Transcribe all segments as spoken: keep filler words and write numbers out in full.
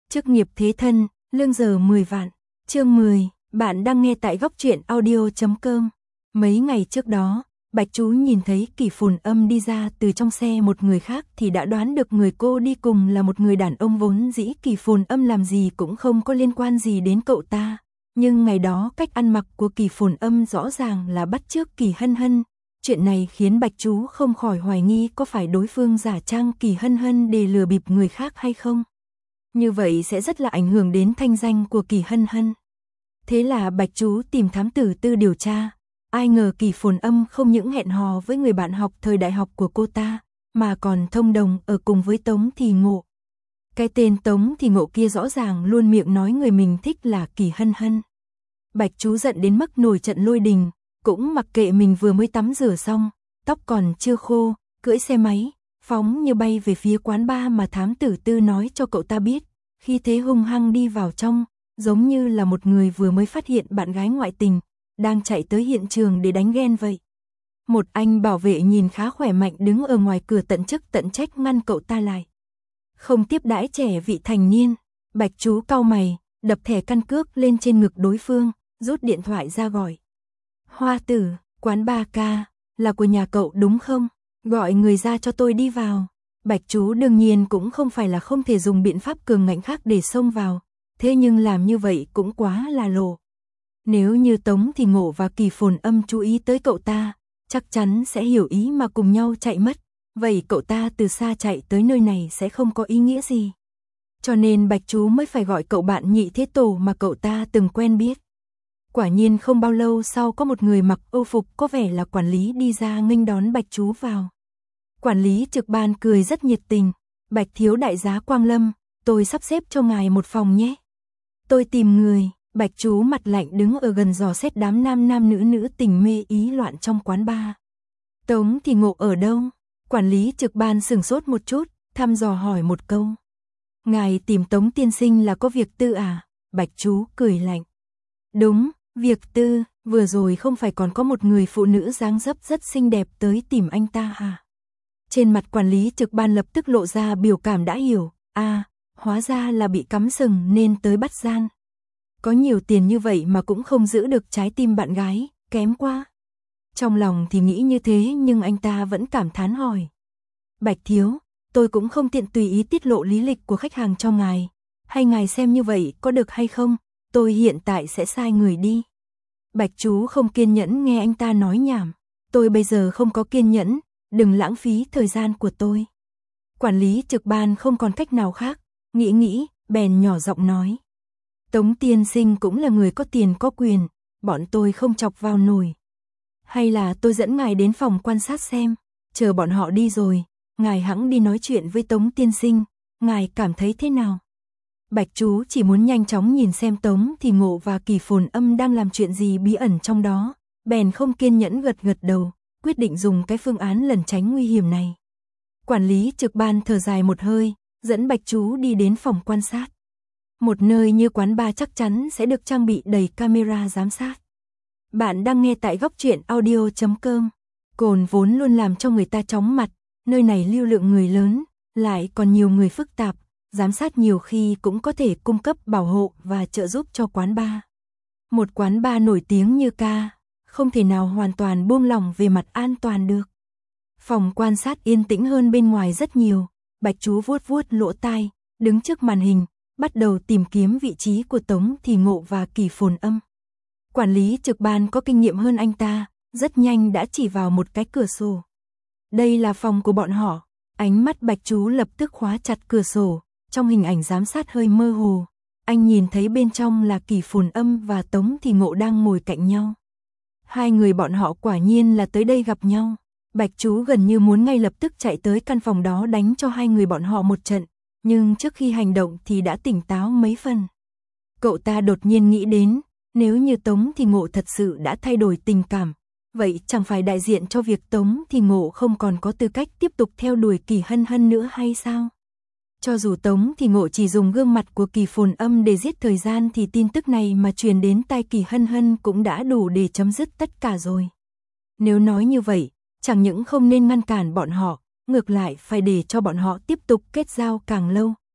Chức nghiệp thế thân, lương giờ mười vạn. Chương mười, bạn đang nghe tại góc truyện audio chấm com. Mấy ngày trước đó, Bạch Chú nhìn thấy Kỳ Phồn Âm đi ra từ trong xe một người khác thì đã đoán được người cô đi cùng là một người đàn ông vốn dĩ Kỳ Phồn Âm làm gì cũng không có liên quan gì đến cậu ta. Nhưng ngày đó cách ăn mặc của Kỳ Phồn Âm rõ ràng là bắt chước Kỳ Hân Hân. Chuyện này khiến Bạch Chú không khỏi hoài nghi có phải đối phương giả trang Kỳ Hân Hân để lừa bịp người khác hay không. Như vậy sẽ rất là ảnh hưởng đến thanh danh của Kỳ Hân Hân. Thế là Bạch Chú tìm thám tử Tư điều tra. Ai ngờ Kỳ Phồn Âm không những hẹn hò với người bạn học thời đại học của cô ta, mà còn thông đồng ở cùng với Tống Thì Ngộ. Cái tên Tống Thì Ngộ kia rõ ràng luôn miệng nói người mình thích là Kỳ Hân Hân. Bạch Chú giận đến mức nổi trận lôi đình, cũng mặc kệ mình vừa mới tắm rửa xong, tóc còn chưa khô, cưỡi xe máy, phóng như bay về phía quán bar mà thám tử Tư nói cho cậu ta biết. Khi thế hung hăng đi vào trong, giống như là một người vừa mới phát hiện bạn gái ngoại tình, đang chạy tới hiện trường để đánh ghen vậy. Một anh bảo vệ nhìn khá khỏe mạnh đứng ở ngoài cửa tận chức tận trách ngăn cậu ta lại. Không tiếp đãi trẻ vị thành niên. Bạch Chú cau mày, đập thẻ căn cước lên trên ngực đối phương, rút điện thoại ra gọi. Hoa tử, quán ba ca, là của nhà cậu đúng không? Gọi người ra cho tôi đi vào. Bạch Chú đương nhiên cũng không phải là không thể dùng biện pháp cường ngạnh khác để xông vào, thế nhưng làm như vậy cũng quá là lộ. Nếu như Tống Thì Ngộ và Kỳ Phồn Âm chú ý tới cậu ta, chắc chắn sẽ hiểu ý mà cùng nhau chạy mất, vậy cậu ta từ xa chạy tới nơi này sẽ không có ý nghĩa gì. Cho nên Bạch Chú mới phải gọi cậu bạn Nhị Thế Tổ mà cậu ta từng quen biết. Quả nhiên không bao lâu sau có một người mặc âu phục có vẻ là quản lý đi ra nghênh đón Bạch Chú vào. Quản lý trực ban cười rất nhiệt tình. Bạch thiếu đại giá Quang Lâm, tôi sắp xếp cho ngài một phòng nhé. Tôi tìm người. Bạch Chú mặt lạnh đứng ở gần dò xét đám nam nam nữ nữ tình mê ý loạn trong quán bar. Tống Thì Ngộ ở đâu? Quản lý trực ban sửng sốt một chút, thăm dò hỏi một câu. Ngài tìm Tống tiên sinh là có việc tư à? Bạch Chú cười lạnh. Đúng, việc tư, vừa rồi không phải còn có một người phụ nữ dáng dấp rất xinh đẹp tới tìm anh ta à? Trên mặt quản lý trực ban lập tức lộ ra biểu cảm đã hiểu, à, hóa ra là bị cắm sừng nên tới bắt gian. Có nhiều tiền như vậy mà cũng không giữ được trái tim bạn gái, kém quá. Trong lòng thì nghĩ như thế nhưng anh ta vẫn cảm thán hỏi. Bạch thiếu, tôi cũng không tiện tùy ý tiết lộ lý lịch của khách hàng cho ngài. Hay ngài xem như vậy có được hay không? Tôi hiện tại sẽ sai người đi. Bạch Chú không kiên nhẫn nghe anh ta nói nhảm. Tôi bây giờ không có kiên nhẫn, đừng lãng phí thời gian của tôi. Quản lý trực ban không còn cách nào khác, nghĩ nghĩ, bèn nhỏ giọng nói. Tống tiên sinh cũng là người có tiền có quyền, bọn tôi không chọc vào nổi. Hay là tôi dẫn ngài đến phòng quan sát xem, chờ bọn họ đi rồi, ngài hẵng đi nói chuyện với Tống tiên sinh, ngài cảm thấy thế nào? Bạch Chú chỉ muốn nhanh chóng nhìn xem Tống Thì Ngộ và Kỳ Phồn Âm đang làm chuyện gì bí ẩn trong đó, bèn không kiên nhẫn gật gật đầu, quyết định dùng cái phương án lẩn tránh nguy hiểm này. Quản lý trực ban thở dài một hơi, dẫn Bạch Chú đi đến phòng quan sát. Một nơi như quán bar chắc chắn sẽ được trang bị đầy camera giám sát. Bạn đang nghe tại góc truyện audio chấm com. Cồn vốn luôn làm cho người ta chóng mặt, nơi này lưu lượng người lớn, lại còn nhiều người phức tạp, giám sát nhiều khi cũng có thể cung cấp bảo hộ và trợ giúp cho quán bar. Một quán bar nổi tiếng như ca, không thể nào hoàn toàn buông lỏng về mặt an toàn được. Phòng quan sát yên tĩnh hơn bên ngoài rất nhiều, Bạch Chú vuốt vuốt lỗ tai, đứng trước màn hình, bắt đầu tìm kiếm vị trí của Tống Thì Ngộ và Kỳ Phồn Âm. Quản lý trực ban có kinh nghiệm hơn anh ta, rất nhanh đã chỉ vào một cái cửa sổ. Đây là phòng của bọn họ. Ánh mắt Bạch Chú lập tức khóa chặt cửa sổ, trong hình ảnh giám sát hơi mơ hồ. Anh nhìn thấy bên trong là Kỳ Phồn Âm và Tống Thì Ngộ đang ngồi cạnh nhau. Hai người bọn họ quả nhiên là tới đây gặp nhau. Bạch Chú gần như muốn ngay lập tức chạy tới căn phòng đó đánh cho hai người bọn họ một trận, nhưng trước khi hành động thì đã tỉnh táo mấy phần. Cậu ta đột nhiên nghĩ đến, nếu như Tống Thì Ngộ thật sự đã thay đổi tình cảm, vậy chẳng phải đại diện cho việc Tống Thì Ngộ không còn có tư cách tiếp tục theo đuổi Kỳ Hân Hân nữa hay sao? Cho dù Tống Thì Ngộ chỉ dùng gương mặt của Kỳ Phồn Âm để giết thời gian thì tin tức này mà truyền đến tai Kỳ Hân Hân cũng đã đủ để chấm dứt tất cả rồi. Nếu nói như vậy, chẳng những không nên ngăn cản bọn họ, ngược lại phải để cho bọn họ tiếp tục kết giao càng lâu,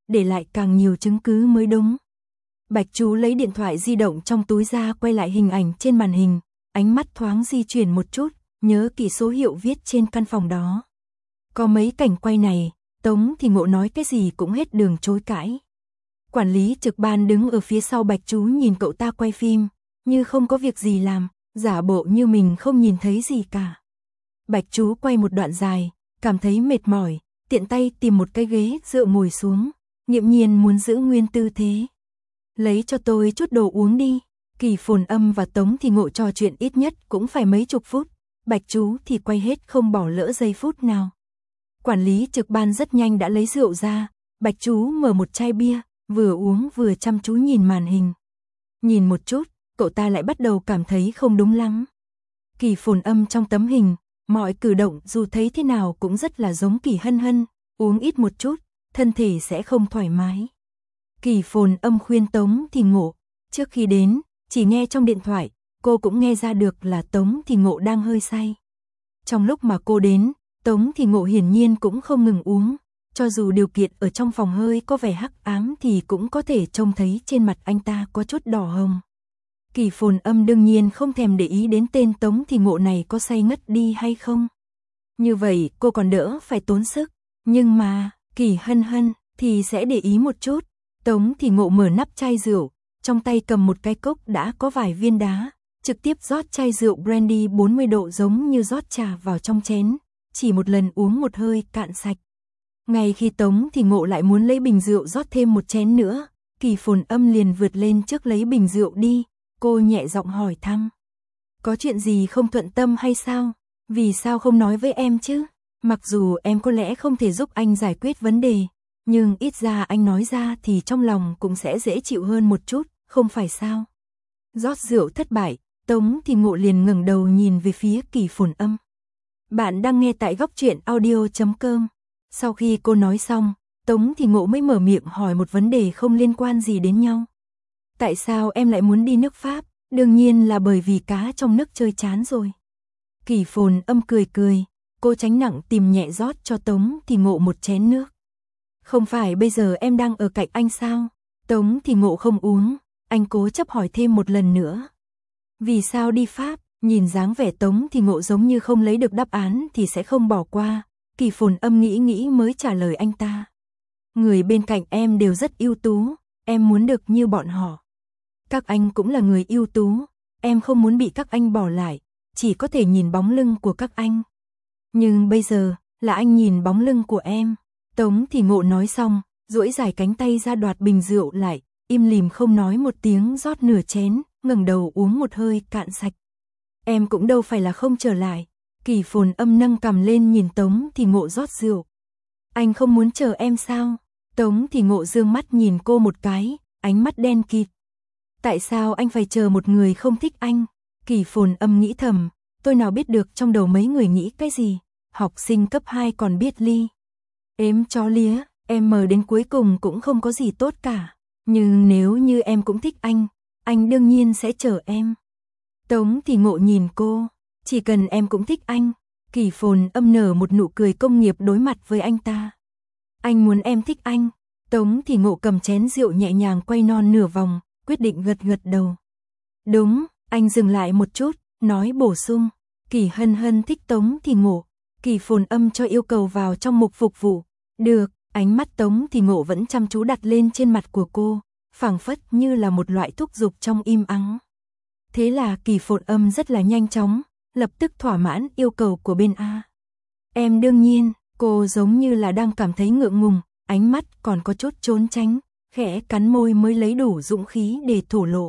để lại càng nhiều chứng cứ mới đúng. Bạch Chú lấy điện thoại di động trong túi ra quay lại hình ảnh trên màn hình, ánh mắt thoáng di chuyển một chút, nhớ kỹ số hiệu viết trên căn phòng đó. Có mấy cảnh quay này, Tống Thì Ngộ nói cái gì cũng hết đường chối cãi. Quản lý trực ban đứng ở phía sau Bạch Chú nhìn cậu ta quay phim, như không có việc gì làm, giả bộ như mình không nhìn thấy gì cả. Bạch Chú quay một đoạn dài, cảm thấy mệt mỏi, tiện tay tìm một cái ghế dựa ngồi xuống, nghiễm nhiên muốn giữ nguyên tư thế. Lấy cho tôi chút đồ uống đi. Kỳ Phồn Âm và Tống Thì Ngộ trò chuyện ít nhất cũng phải mấy chục phút, Bạch Chú thì quay hết không bỏ lỡ giây phút nào. Quản lý trực ban rất nhanh đã lấy rượu ra, Bạch Chú mở một chai bia, vừa uống vừa chăm chú nhìn màn hình. Nhìn một chút, cậu ta lại bắt đầu cảm thấy không đúng lắm. Kỳ Phồn Âm trong tấm hình, mọi cử động dù thấy thế nào cũng rất là giống Kỳ Hân Hân, uống ít một chút, thân thể sẽ không thoải mái. Kỳ Phồn Âm khuyên Tống Thì Ngộ, trước khi đến, chỉ nghe trong điện thoại, cô cũng nghe ra được là Tống Thì Ngộ đang hơi say. Trong lúc mà cô đến, Tống Thì Ngộ hiển nhiên cũng không ngừng uống, cho dù điều kiện ở trong phòng hơi có vẻ hắc ám thì cũng có thể trông thấy trên mặt anh ta có chút đỏ hồng. Kỳ Phồn Âm đương nhiên không thèm để ý đến tên Tống Thì Ngộ này có say ngất đi hay không. Như vậy cô còn đỡ phải tốn sức, nhưng mà Kỳ Hân Hân thì sẽ để ý một chút. Tống Thì Ngộ mở nắp chai rượu, trong tay cầm một cái cốc đã có vài viên đá, trực tiếp rót chai rượu brandy bốn mươi độ giống như rót trà vào trong chén, chỉ một lần uống một hơi cạn sạch. Ngay khi Tống Thì Ngộ lại muốn lấy bình rượu rót thêm một chén nữa, Kỳ Phồn Âm liền vượt lên trước lấy bình rượu đi, cô nhẹ giọng hỏi thăm. Có chuyện gì không thuận tâm hay sao? Vì sao không nói với em chứ? Mặc dù em có lẽ không thể giúp anh giải quyết vấn đề, nhưng ít ra anh nói ra thì trong lòng cũng sẽ dễ chịu hơn một chút, không phải sao? Rót rượu thất bại, Tống Thì Ngộ liền ngẩng đầu nhìn về phía Kỳ Phồn Âm. Bạn đang nghe tại góc truyện audio chấm com. Sau khi cô nói xong, Tống Thì Ngộ mới mở miệng hỏi một vấn đề không liên quan gì đến nhau. Tại sao em lại muốn đi nước Pháp? Đương nhiên là bởi vì cá trong nước chơi chán rồi. Kỳ Phồn Âm cười cười, cô tránh nặng tìm nhẹ rót cho Tống Thì Ngộ một chén nước. Không phải bây giờ em đang ở cạnh anh sao? Tống Thì Ngộ không uống, anh cố chấp hỏi thêm một lần nữa. Vì sao đi Pháp? Nhìn dáng vẻ Tống Thì Ngộ giống như không lấy được đáp án thì sẽ không bỏ qua. Kỳ Phồn Âm nghĩ nghĩ mới trả lời anh ta. Người bên cạnh em đều rất ưu tú, em muốn được như bọn họ. Các anh cũng là người ưu tú, em không muốn bị các anh bỏ lại, chỉ có thể nhìn bóng lưng của các anh. Nhưng bây giờ, là anh nhìn bóng lưng của em. Tống Thì Ngộ nói xong, duỗi dài cánh tay ra đoạt bình rượu lại, im lìm không nói một tiếng rót nửa chén, ngẩng đầu uống một hơi cạn sạch. Em cũng đâu phải là không trở lại. Kỳ Phồn Âm nâng cằm lên nhìn Tống Thì Ngộ rót rượu. Anh không muốn chờ em sao? Tống Thì Ngộ dương mắt nhìn cô một cái, ánh mắt đen kịt. Tại sao anh phải chờ một người không thích anh? Kỳ Phồn Âm nghĩ thầm, tôi nào biết được trong đầu mấy người nghĩ cái gì. Học sinh cấp hai còn biết ly ếm chó lía, em mờ đến cuối cùng cũng không có gì tốt cả. Nhưng nếu như em cũng thích anh, anh đương nhiên sẽ chờ em. Tống Thì Ngộ nhìn cô, chỉ cần em cũng thích anh. Kỳ Phồn Âm nở một nụ cười công nghiệp đối mặt với anh ta. Anh muốn em thích anh. Tống Thì Ngộ cầm chén rượu nhẹ nhàng quay non nửa vòng, quyết định gật gật đầu. Đúng, anh dừng lại một chút, nói bổ sung. Kỳ Hân Hân thích Tống Thì Ngộ. Kỳ Phồn Âm cho yêu cầu vào trong mục phục vụ. Được, ánh mắt Tống Thì Ngộ vẫn chăm chú đặt lên trên mặt của cô, phảng phất như là một loại thúc giục trong im ắng. Thế là Kỳ Phồn Âm rất là nhanh chóng, lập tức thỏa mãn yêu cầu của bên A. Em đương nhiên, cô giống như là đang cảm thấy ngượng ngùng, ánh mắt còn có chút trốn tránh, khẽ cắn môi mới lấy đủ dũng khí để thổ lộ.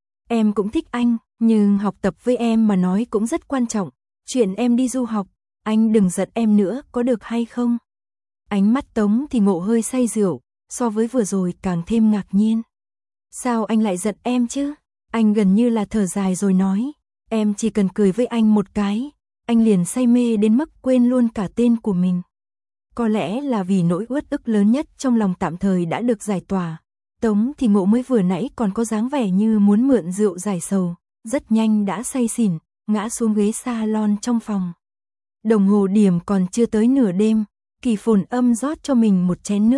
Em cũng thích anh, nhưng học tập với em mà nói cũng rất quan trọng. Chuyện em đi du học, anh đừng giận em nữa có được hay không? Ánh mắt Tống Thì Ngộ hơi say rượu, so với vừa rồi càng thêm ngạc nhiên. Sao anh lại giận em chứ? Anh gần như là thở dài rồi nói, em chỉ cần cười với anh một cái, anh liền say mê đến mức quên luôn cả tên của mình. Có lẽ là vì nỗi uất ức lớn nhất trong lòng tạm thời đã được giải tỏa. Tống Thì Ngộ mới vừa nãy còn có dáng vẻ như muốn mượn rượu giải sầu, rất nhanh đã say xỉn, ngã xuống ghế salon trong phòng. Đồng hồ điểm còn chưa tới nửa đêm, Kỳ Phồn Âm rót cho mình một chén nước,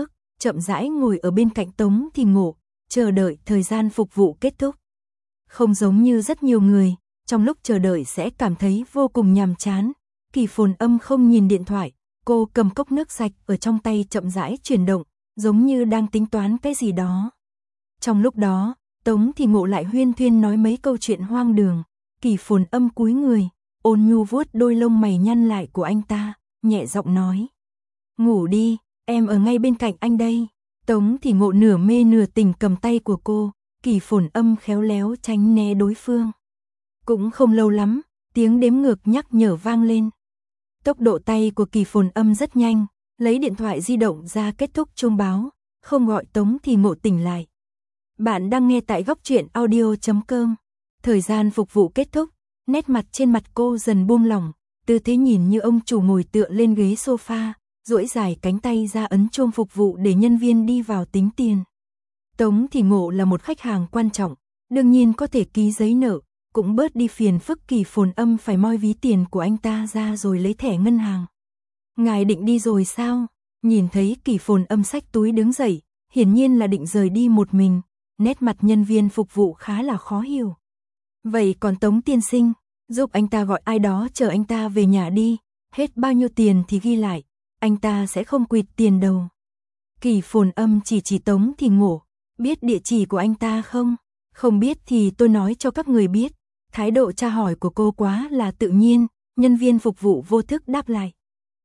chậm rãi ngồi ở bên cạnh Tống Thì Ngộ, chờ đợi thời gian phục vụ kết thúc. Không giống như rất nhiều người, trong lúc chờ đợi sẽ cảm thấy vô cùng nhàm chán, Kỳ Phồn Âm không nhìn điện thoại, cô cầm cốc nước sạch ở trong tay chậm rãi chuyển động, giống như đang tính toán cái gì đó. Trong lúc đó, Tống Thì Ngộ lại huyên thuyên nói mấy câu chuyện hoang đường, Kỳ Phồn Âm cúi người, ôn nhu vuốt đôi lông mày nhăn lại của anh ta, nhẹ giọng nói. Ngủ đi, em ở ngay bên cạnh anh đây. Tống Thì Ngộ nửa mê nửa tỉnh cầm tay của cô, Kỳ Phồn Âm khéo léo tránh né đối phương. Cũng không lâu lắm, tiếng đếm ngược nhắc nhở vang lên. Tốc độ tay của Kỳ Phồn Âm rất nhanh, lấy điện thoại di động ra kết thúc chuông báo, không gọi Tống Thì Ngộ tỉnh lại. Bạn đang nghe tại góc truyện audio chấm com. Thời gian phục vụ kết thúc, nét mặt trên mặt cô dần buông lỏng, tư thế nhìn như ông chủ ngồi tựa lên ghế sofa, duỗi dài cánh tay ra ấn chuông phục vụ để nhân viên đi vào tính tiền. Tống Thì Ngộ là một khách hàng quan trọng, đương nhiên có thể ký giấy nợ, cũng bớt đi phiền phức Kỳ Phồn Âm phải moi ví tiền của anh ta ra rồi lấy thẻ ngân hàng. Ngài định đi rồi sao? Nhìn thấy Kỳ Phồn Âm xách túi đứng dậy, hiển nhiên là định rời đi một mình, nét mặt nhân viên phục vụ khá là khó hiểu. Vậy còn Tống tiên sinh, giúp anh ta gọi ai đó chở anh ta về nhà đi, hết bao nhiêu tiền thì ghi lại, anh ta sẽ không quỵt tiền đâu. Kỳ Phồn Âm chỉ chỉ Tống Thì Ngộ, biết địa chỉ của anh ta không? Không biết thì tôi nói cho các người biết. Thái độ tra hỏi của cô quá là tự nhiên, nhân viên phục vụ vô thức đáp lại.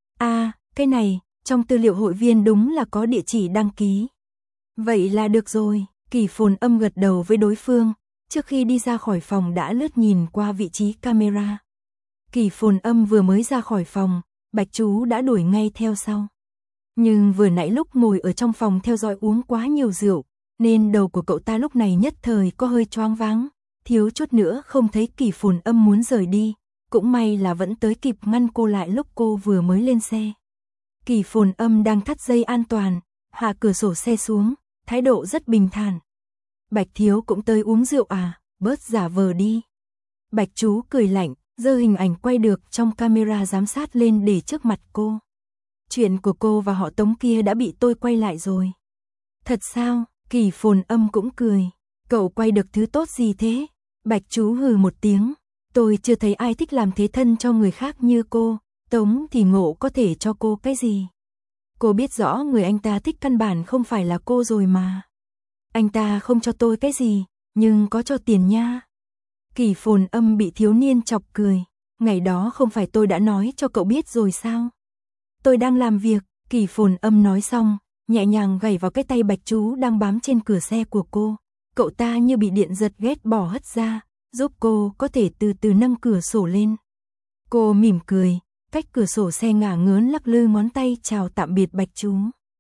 À, cái này, trong tư liệu hội viên đúng là có địa chỉ đăng ký. Vậy là được rồi, Kỳ Phồn Âm gật đầu với đối phương, trước khi đi ra khỏi phòng đã lướt nhìn qua vị trí camera. Kỳ Phồn Âm vừa mới ra khỏi phòng, Bạch Chú đã đuổi ngay theo sau. Nhưng vừa nãy lúc ngồi ở trong phòng theo dõi uống quá nhiều rượu, nên đầu của cậu ta lúc này nhất thời có hơi choáng váng, thiếu chút nữa không thấy Kỳ Phồn Âm muốn rời đi, cũng may là vẫn tới kịp ngăn cô lại lúc cô vừa mới lên xe. Kỳ Phồn Âm đang thắt dây an toàn, hạ cửa sổ xe xuống, thái độ rất bình thản. Bạch thiếu cũng tới uống rượu à, bớt giả vờ đi. Bạch Chú cười lạnh, giơ hình ảnh quay được trong camera giám sát lên để trước mặt cô. Chuyện của cô và họ Tống kia đã bị tôi quay lại rồi. Thật sao? Kỳ Phồn Âm cũng cười. Cậu quay được thứ tốt gì thế? Bạch Chú hừ một tiếng. Tôi chưa thấy ai thích làm thế thân cho người khác như cô. Tống Thì Ngộ có thể cho cô cái gì? Cô biết rõ người anh ta thích căn bản không phải là cô rồi mà. Anh ta không cho tôi cái gì, nhưng có cho tiền nha. Kỳ Phồn Âm bị thiếu niên chọc cười. Ngày đó không phải tôi đã nói cho cậu biết rồi sao? Tôi đang làm việc, Kỳ Phồn Âm nói xong, nhẹ nhàng gảy vào cái tay Bạch Chú đang bám trên cửa xe của cô. Cậu ta như bị điện giật ghét bỏ hất ra, giúp cô có thể từ từ nâng cửa sổ lên. Cô mỉm cười, cách cửa sổ xe ngả ngớn lắc lư ngón tay chào tạm biệt Bạch Chú.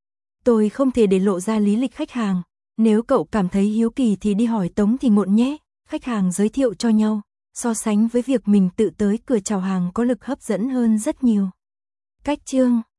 Tôi không thể để lộ ra lý lịch khách hàng, nếu cậu cảm thấy hiếu kỳ thì đi hỏi Tống Thì Ngộ nhé. Khách hàng giới thiệu cho nhau, so sánh với việc mình tự tới cửa chào hàng có lực hấp dẫn hơn rất nhiều. Cách chương